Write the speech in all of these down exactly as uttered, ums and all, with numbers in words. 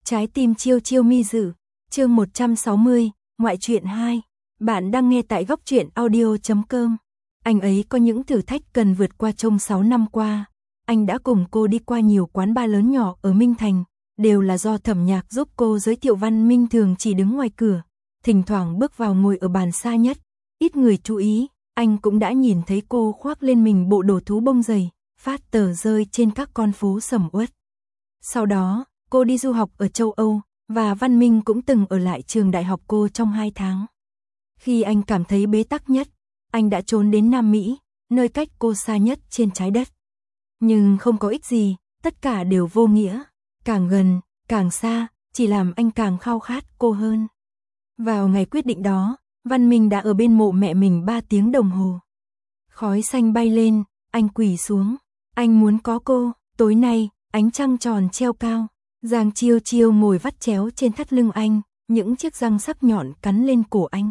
Trái tim chiêu chiêu mi dự, chương một trăm sáu mươi, ngoại truyện hai. Bạn đang nghe tại góc truyện audio chấm com. Anh ấy có những thử thách cần vượt qua trong sáu năm qua. Anh đã cùng cô đi qua nhiều quán bar lớn nhỏ ở Minh Thành, đều là do Thẩm Nhạc giúp cô giới thiệu. Văn Minh thường chỉ đứng ngoài cửa, thỉnh thoảng bước vào ngồi ở bàn xa nhất, ít người chú ý. Anh cũng đã nhìn thấy cô khoác lên mình bộ đồ thú bông dày, phát tờ rơi trên các con phố sầm uất. Sau đó, cô đi du học ở châu Âu, và Văn Minh cũng từng ở lại trường đại học cô trong hai tháng. Khi anh cảm thấy bế tắc nhất, anh đã trốn đến Nam Mỹ, nơi cách cô xa nhất trên trái đất. Nhưng không có ích gì, tất cả đều vô nghĩa, càng gần, càng xa, chỉ làm anh càng khao khát cô hơn. Vào ngày quyết định đó, Văn Minh đã ở bên mộ mẹ mình ba tiếng đồng hồ. Khói xanh bay lên, anh quỳ xuống, anh muốn có cô. Tối nay, ánh trăng tròn treo cao, Giang Chiêu Chiêu ngồi vắt chéo trên thắt lưng anh, những chiếc răng sắc nhọn cắn lên cổ anh.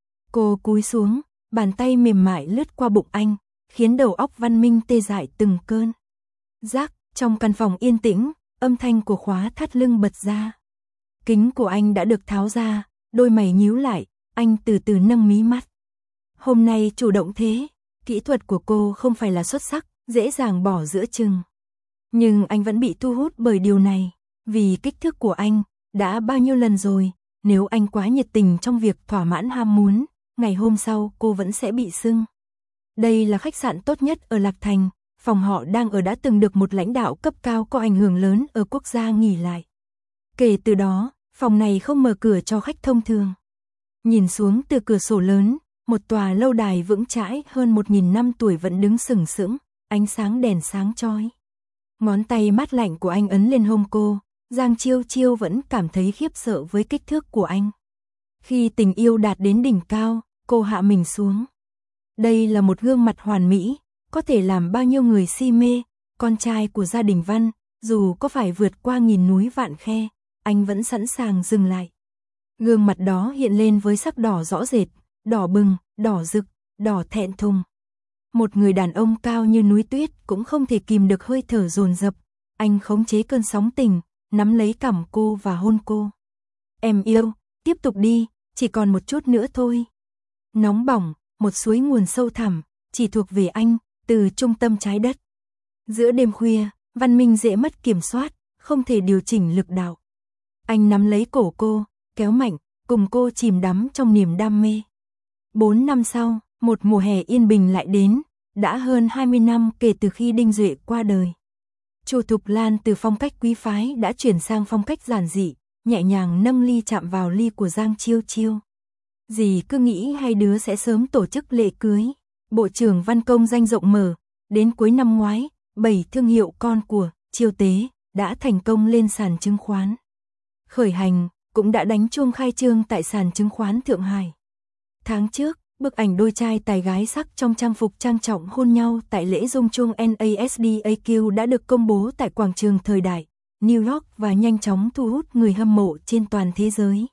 Cô cúi xuống, bàn tay mềm mại lướt qua bụng anh, khiến đầu óc Văn Minh tê dại từng cơn. Rắc, trong căn phòng yên tĩnh, âm thanh của khóa thắt lưng bật ra. Kính của anh đã được tháo ra, đôi mày nhíu lại, anh từ từ nâng mí mắt. Hôm nay chủ động thế, kỹ thuật của cô không phải là xuất sắc, dễ dàng bỏ giữa chừng. Nhưng anh vẫn bị thu hút bởi điều này, vì kích thước của anh, đã bao nhiêu lần rồi, nếu anh quá nhiệt tình trong việc thỏa mãn ham muốn, ngày hôm sau cô vẫn sẽ bị sưng. Đây là khách sạn tốt nhất ở Lạc Thành, phòng họ đang ở đã từng được một lãnh đạo cấp cao có ảnh hưởng lớn ở quốc gia nghỉ lại. Kể từ đó, phòng này không mở cửa cho khách thông thường. Nhìn xuống từ cửa sổ lớn, một tòa lâu đài vững chãi hơn một nghìn năm tuổi vẫn đứng sừng sững, ánh sáng đèn sáng chói. Ngón tay mát lạnh của anh ấn lên hông cô, Giang Chiêu Chiêu vẫn cảm thấy khiếp sợ với kích thước của anh. Khi tình yêu đạt đến đỉnh cao, cô hạ mình xuống. Đây là một gương mặt hoàn mỹ, có thể làm bao nhiêu người si mê, con trai của gia đình Văn, dù có phải vượt qua nghìn núi vạn khe, anh vẫn sẵn sàng dừng lại. Gương mặt đó hiện lên với sắc đỏ rõ rệt, đỏ bừng, đỏ rực, đỏ thẹn thùng. Một người đàn ông cao như núi tuyết cũng không thể kìm được hơi thở dồn dập. Anh khống chế cơn sóng tình, nắm lấy cằm cô và hôn cô. Em yêu, tiếp tục đi, chỉ còn một chút nữa thôi. Nóng bỏng, một suối nguồn sâu thẳm, chỉ thuộc về anh, từ trung tâm trái đất. Giữa đêm khuya, Văn Minh dễ mất kiểm soát, không thể điều chỉnh lực đạo. Anh nắm lấy cổ cô, kéo mạnh, cùng cô chìm đắm trong niềm đam mê. Bốn năm sau, một mùa hè yên bình lại đến, đã hơn hai mươi năm kể từ khi Đinh Duệ qua đời. Chu Thục Lan từ phong cách quý phái đã chuyển sang phong cách giản dị, nhẹ nhàng nâng ly chạm vào ly của Giang Chiêu Chiêu. Dì cứ nghĩ hai đứa sẽ sớm tổ chức lễ cưới. Bộ trưởng Văn công danh rộng mở, đến cuối năm ngoái, bảy thương hiệu con của Chiêu Tế đã thành công lên sàn chứng khoán. Khởi hành cũng đã đánh chuông khai trương tại sàn chứng khoán Thượng Hải. Tháng trước, bức ảnh đôi trai tài gái sắc trong trang phục trang trọng hôn nhau tại lễ rung chuông NASDAQ đã được công bố tại quảng trường Thời Đại, New York và nhanh chóng thu hút người hâm mộ trên toàn thế giới.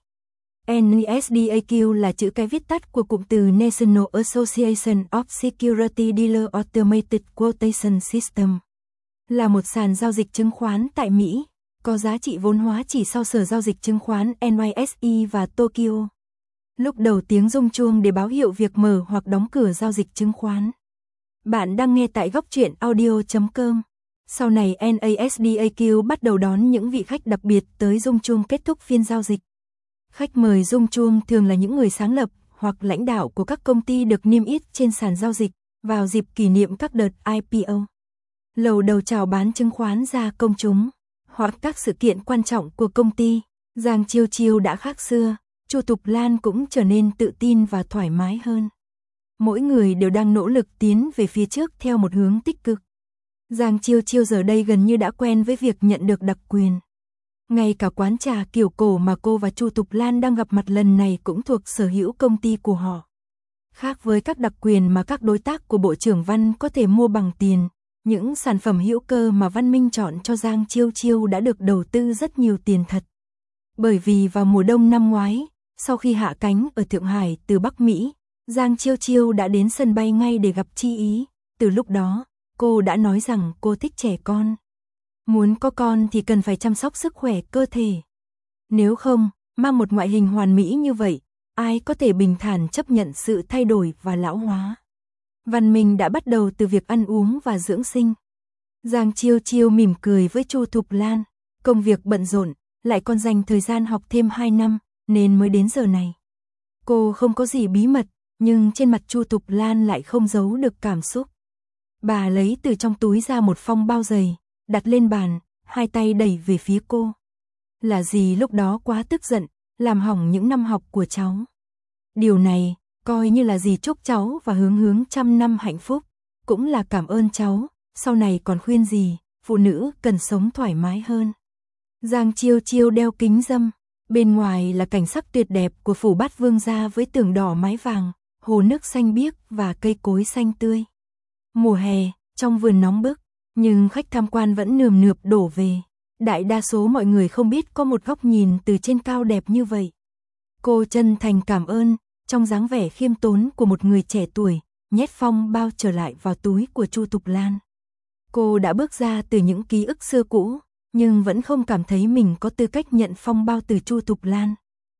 NASDAQ là chữ cái viết tắt của cụm từ National Association of Security Dealer Automated Quotation System. Là một sàn giao dịch chứng khoán tại Mỹ, có giá trị vốn hóa chỉ sau sở giao dịch chứng khoán N Y S E và Tokyo. Lúc đầu tiếng rung chuông để báo hiệu việc mở hoặc đóng cửa giao dịch chứng khoán. Bạn đang nghe tại góc truyện audio chấm com. Sau này NASDAQ bắt đầu đón những vị khách đặc biệt tới rung chuông kết thúc phiên giao dịch. Khách mời rung chuông thường là những người sáng lập hoặc lãnh đạo của các công ty được niêm yết trên sàn giao dịch vào dịp kỷ niệm các đợt I P O. Lầu đầu chào bán chứng khoán ra công chúng, hoặc các sự kiện quan trọng của công ty. Giang Chiêu Chiêu đã khác xưa, Chu Thục Lan cũng trở nên tự tin và thoải mái hơn. Mỗi người đều đang nỗ lực tiến về phía trước theo một hướng tích cực. Giang Chiêu Chiêu giờ đây gần như đã quen với việc nhận được đặc quyền. Ngay cả quán trà kiểu cổ mà cô và Chu Thục Lan đang gặp mặt lần này cũng thuộc sở hữu công ty của họ. Khác với các đặc quyền mà các đối tác của Bộ trưởng Văn có thể mua bằng tiền, những sản phẩm hữu cơ mà Văn Minh chọn cho Giang Chiêu Chiêu đã được đầu tư rất nhiều tiền thật. Bởi vì vào mùa đông năm ngoái, sau khi hạ cánh ở Thượng Hải từ Bắc Mỹ, Giang Chiêu Chiêu đã đến sân bay ngay để gặp Chi Ý. Từ lúc đó, cô đã nói rằng cô thích trẻ con. Muốn có con thì cần phải chăm sóc sức khỏe cơ thể. Nếu không, mang một ngoại hình hoàn mỹ như vậy, ai có thể bình thản chấp nhận sự thay đổi và lão hóa. Văn Minh đã bắt đầu từ việc ăn uống và dưỡng sinh. Giang Chiêu Chiêu mỉm cười với Chu Thục Lan, công việc bận rộn, lại còn dành thời gian học thêm hai năm, nên mới đến giờ này. Cô không có gì bí mật, nhưng trên mặt Chu Thục Lan lại không giấu được cảm xúc. Bà lấy từ trong túi ra một phong bao dày, đặt lên bàn, hai tay đẩy về phía cô. Là dì lúc đó quá tức giận, làm hỏng những năm học của cháu. Điều này, coi như là dì chúc cháu và Hướng Hướng trăm năm hạnh phúc, cũng là cảm ơn cháu, sau này còn khuyên dì, phụ nữ cần sống thoải mái hơn. Giang Chiêu Chiêu đeo kính râm, bên ngoài là cảnh sắc tuyệt đẹp của phủ Bát Vương gia với tường đỏ mái vàng, hồ nước xanh biếc và cây cối xanh tươi. Mùa hè, trong vườn nóng bức, nhưng khách tham quan vẫn nườm nượp đổ về. Đại đa số mọi người không biết có một góc nhìn từ trên cao đẹp như vậy. Cô chân thành cảm ơn, trong dáng vẻ khiêm tốn của một người trẻ tuổi, nhét phong bao trở lại vào túi của Chu Thục Lan. Cô đã bước ra từ những ký ức xưa cũ, nhưng vẫn không cảm thấy mình có tư cách nhận phong bao từ Chu Thục Lan.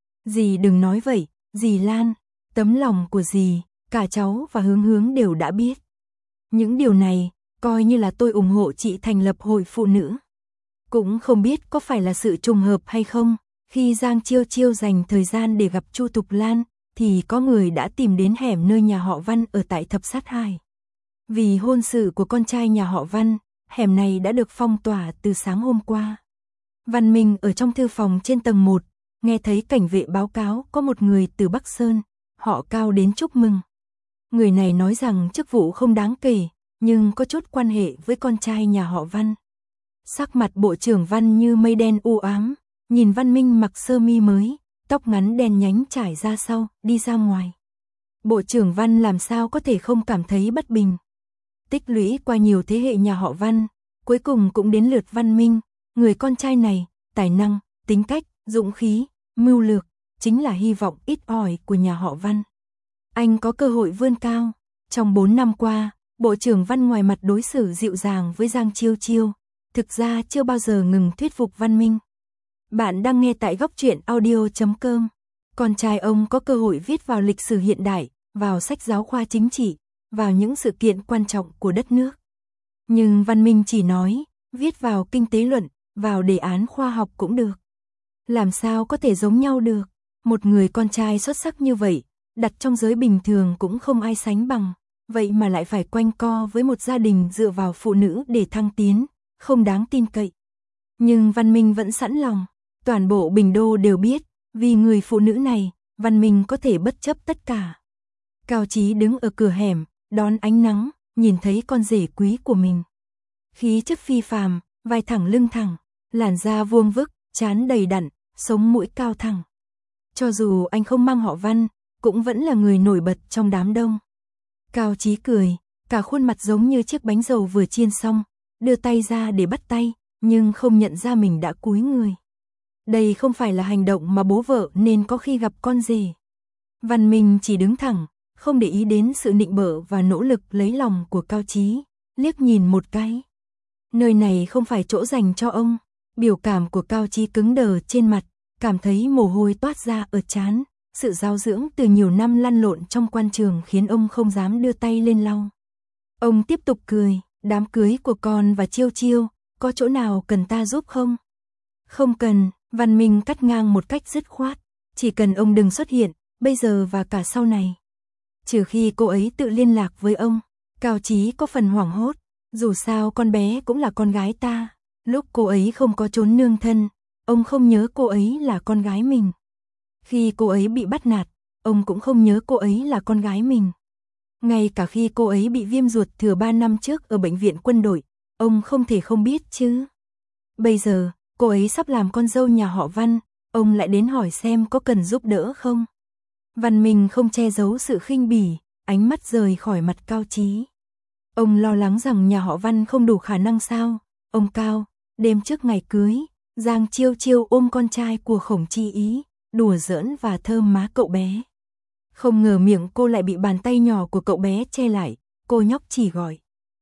Dì đừng nói vậy, dì Lan, tấm lòng của dì, cả cháu và Hướng Hướng đều đã biết. Những điều này, coi như là tôi ủng hộ chị thành lập hội phụ nữ. Cũng không biết có phải là sự trùng hợp hay không, khi Giang Chiêu Chiêu dành thời gian để gặp Chu Thục Lan, thì có người đã tìm đến hẻm nơi nhà họ Văn ở tại Thập Sát Hai. Vì hôn sự của con trai nhà họ Văn, hẻm này đã được phong tỏa từ sáng hôm qua. Văn Minh ở trong thư phòng trên tầng một, nghe thấy cảnh vệ báo cáo có một người từ Bắc Sơn, họ cao đến chúc mừng. Người này nói rằng chức vụ không đáng kể, nhưng có chút quan hệ với con trai nhà họ Văn. Sắc mặt bộ trưởng Văn như mây đen u ám, nhìn Văn Minh mặc sơ mi mới, tóc ngắn đen nhánh trải ra sau, đi ra ngoài. Bộ trưởng Văn làm sao có thể không cảm thấy bất bình. Tích lũy qua nhiều thế hệ nhà họ Văn, cuối cùng cũng đến lượt Văn Minh, người con trai này, tài năng, tính cách, dũng khí, mưu lược, chính là hy vọng ít ỏi của nhà họ Văn. Anh có cơ hội vươn cao. Trong bốn năm qua, Bộ trưởng Văn ngoài mặt đối xử dịu dàng với Giang Chiêu Chiêu, thực ra chưa bao giờ ngừng thuyết phục Văn Minh. Bạn đang nghe tại góc truyện audio chấm com. Con trai ông có cơ hội viết vào lịch sử hiện đại, vào sách giáo khoa chính trị, vào những sự kiện quan trọng của đất nước. Nhưng Văn Minh chỉ nói, viết vào kinh tế luận, vào đề án khoa học cũng được. Làm sao có thể giống nhau được, một người con trai xuất sắc như vậy, đặt trong giới bình thường cũng không ai sánh bằng, vậy mà lại phải quanh co với một gia đình dựa vào phụ nữ để thăng tiến, không đáng tin cậy. Nhưng Văn Minh vẫn sẵn lòng, toàn bộ Bình Đô đều biết, vì người phụ nữ này, Văn Minh có thể bất chấp tất cả. Cao Chí đứng ở cửa hẻm, đón ánh nắng, nhìn thấy con rể quý của mình. Khí chất phi phàm, vai thẳng lưng thẳng, làn da vuông vức, trán đầy đặn, sống mũi cao thẳng. Cho dù anh không mang họ Văn, cũng vẫn là người nổi bật trong đám đông. Cao Chí cười, cả khuôn mặt giống như chiếc bánh dầu vừa chiên xong, đưa tay ra để bắt tay, nhưng không nhận ra mình đã cúi người. Đây không phải là hành động mà bố vợ nên có khi gặp con rể. Văn Minh chỉ đứng thẳng, không để ý đến sự nịnh bợ và nỗ lực lấy lòng của Cao Chí, liếc nhìn một cái. Nơi này không phải chỗ dành cho ông. Biểu cảm của Cao Chí cứng đờ trên mặt, cảm thấy mồ hôi toát ra ở trán. Sự giáo dưỡng từ nhiều năm lăn lộn trong quan trường khiến ông không dám đưa tay lên lau. Ông tiếp tục cười, đám cưới của con và Chiêu Chiêu, có chỗ nào cần ta giúp không? Không cần, Văn Minh cắt ngang một cách dứt khoát, chỉ cần ông đừng xuất hiện, bây giờ và cả sau này. Trừ khi cô ấy tự liên lạc với ông, Cao Chí có phần hoảng hốt, dù sao con bé cũng là con gái ta, lúc cô ấy không có chốn nương thân, ông không nhớ cô ấy là con gái mình. Khi cô ấy bị bắt nạt, ông cũng không nhớ cô ấy là con gái mình. Ngay cả khi cô ấy bị viêm ruột thừa ba năm trước ở bệnh viện quân đội, ông không thể không biết chứ. Bây giờ, cô ấy sắp làm con dâu nhà họ Văn, ông lại đến hỏi xem có cần giúp đỡ không. Văn Minh không che giấu sự khinh bỉ, ánh mắt rời khỏi mặt Cao Chí. Ông lo lắng rằng nhà họ Văn không đủ khả năng sao. Ông Cao, đêm trước ngày cưới, Giang Chiêu Chiêu ôm con trai của Khổng Chi Ý, đùa giỡn và thơm má cậu bé. Không ngờ miệng cô lại bị bàn tay nhỏ của cậu bé che lại, cô nhóc chỉ gọi.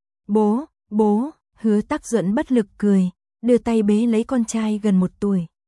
Bố, bố, Hứa Tắc Duẫn bất lực cười, đưa tay bế lấy con trai gần một tuổi.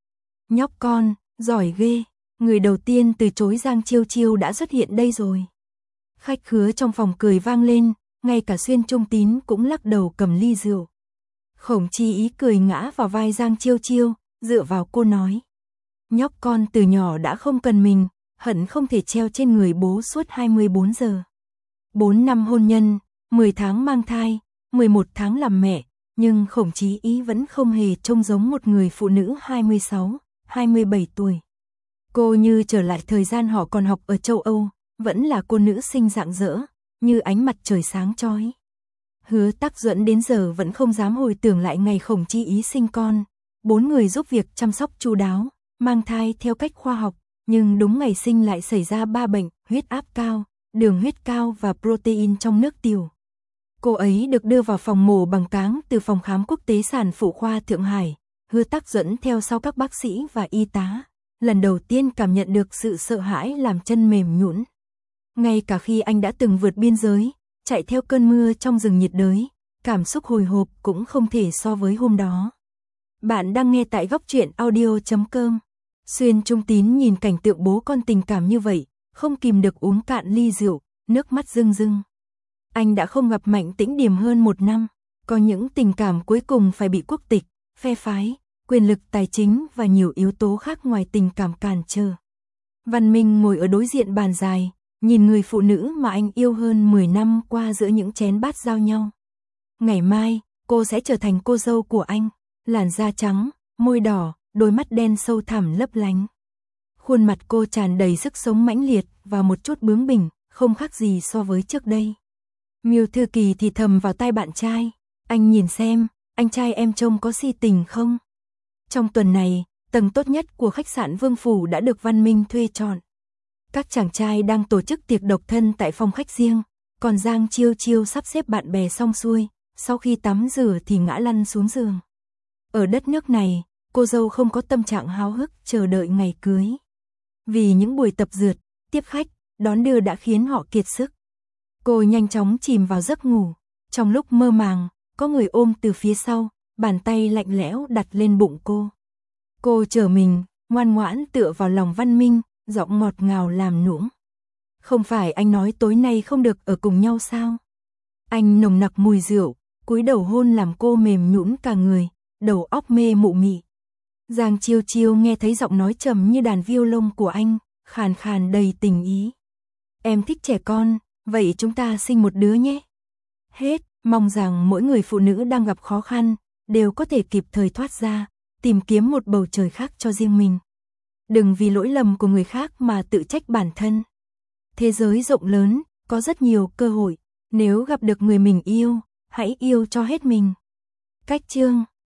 Nhóc con, giỏi ghê, người đầu tiên từ chối Giang Chiêu Chiêu đã xuất hiện đây rồi. Khách khứa trong phòng cười vang lên, ngay cả Xuyên Trung Tín cũng lắc đầu cầm ly rượu. Khổng Chi Ý cười ngã vào vai Giang Chiêu Chiêu, dựa vào cô nói. Nhóc con từ nhỏ đã không cần mình, hận không thể treo trên người bố suốt hai mươi bốn giờ. bốn năm hôn nhân, mười tháng mang thai, mười một tháng làm mẹ, nhưng Khổng Chí Ý vẫn không hề trông giống một người phụ nữ hai mươi sáu, hai mươi bảy tuổi. Cô như trở lại thời gian họ còn học ở châu Âu, vẫn là cô nữ sinh rạng rỡ, như ánh mặt trời sáng chói. Hứa Tắc Duẫn đến giờ vẫn không dám hồi tưởng lại ngày Khổng Chi Ý sinh con, bốn người giúp việc chăm sóc chu đáo, mang thai theo cách khoa học, nhưng đúng ngày sinh lại xảy ra ba bệnh, huyết áp cao, đường huyết cao và protein trong nước tiểu. Cô ấy được đưa vào phòng mổ bằng cáng từ phòng khám quốc tế sản phụ khoa Thượng Hải, Hứa Tắc Duẫn theo sau các bác sĩ và y tá, lần đầu tiên cảm nhận được sự sợ hãi làm chân mềm nhũn. Ngay cả khi anh đã từng vượt biên giới, chạy theo cơn mưa trong rừng nhiệt đới, cảm xúc hồi hộp cũng không thể so với hôm đó. Bạn đang nghe tại góc truyện audio chấm com. Xuyên Trung Tín nhìn cảnh tượng bố con tình cảm như vậy, không kìm được uống cạn ly rượu, nước mắt rưng rưng. Anh đã không gặp Mạnh Tĩnh Điềm hơn một năm, có những tình cảm cuối cùng phải bị quốc tịch, phe phái, quyền lực tài chính và nhiều yếu tố khác ngoài tình cảm cản trở. Văn Minh ngồi ở đối diện bàn dài, nhìn người phụ nữ mà anh yêu hơn mười năm qua giữa những chén bát giao nhau. Ngày mai, cô sẽ trở thành cô dâu của anh, làn da trắng, môi đỏ, đôi mắt đen sâu thẳm lấp lánh. Khuôn mặt cô tràn đầy sức sống mãnh liệt và một chút bướng bỉnh, không khác gì so với trước đây. Miêu Thư Kỳ thì thầm vào tai bạn trai, anh nhìn xem, anh trai em trông có si tình không? Trong tuần này, tầng tốt nhất của khách sạn Vương Phủ đã được Văn Minh thuê chọn. Các chàng trai đang tổ chức tiệc độc thân tại phòng khách riêng, còn Giang Chiêu Chiêu sắp xếp bạn bè xong xuôi, sau khi tắm rửa thì ngã lăn xuống giường. Ở đất nước này, cô dâu không có tâm trạng háo hức chờ đợi ngày cưới. Vì những buổi tập dượt, tiếp khách, đón đưa đã khiến họ kiệt sức. Cô nhanh chóng chìm vào giấc ngủ. Trong lúc mơ màng, có người ôm từ phía sau, bàn tay lạnh lẽo đặt lên bụng cô. Cô trở mình, ngoan ngoãn tựa vào lòng Văn Minh, giọng ngọt ngào làm nũng. Không phải anh nói tối nay không được ở cùng nhau sao? Anh nồng nặc mùi rượu, cúi đầu hôn làm cô mềm nhũn cả người, đầu óc mê mụ mị. Giang Chiêu Chiêu nghe thấy giọng nói trầm như đàn violon của anh, khàn khàn đầy tình ý. Em thích trẻ con, vậy chúng ta sinh một đứa nhé. Hết, mong rằng mỗi người phụ nữ đang gặp khó khăn, đều có thể kịp thời thoát ra, tìm kiếm một bầu trời khác cho riêng mình. Đừng vì lỗi lầm của người khác mà tự trách bản thân. Thế giới rộng lớn, có rất nhiều cơ hội, nếu gặp được người mình yêu, hãy yêu cho hết mình. Cách chương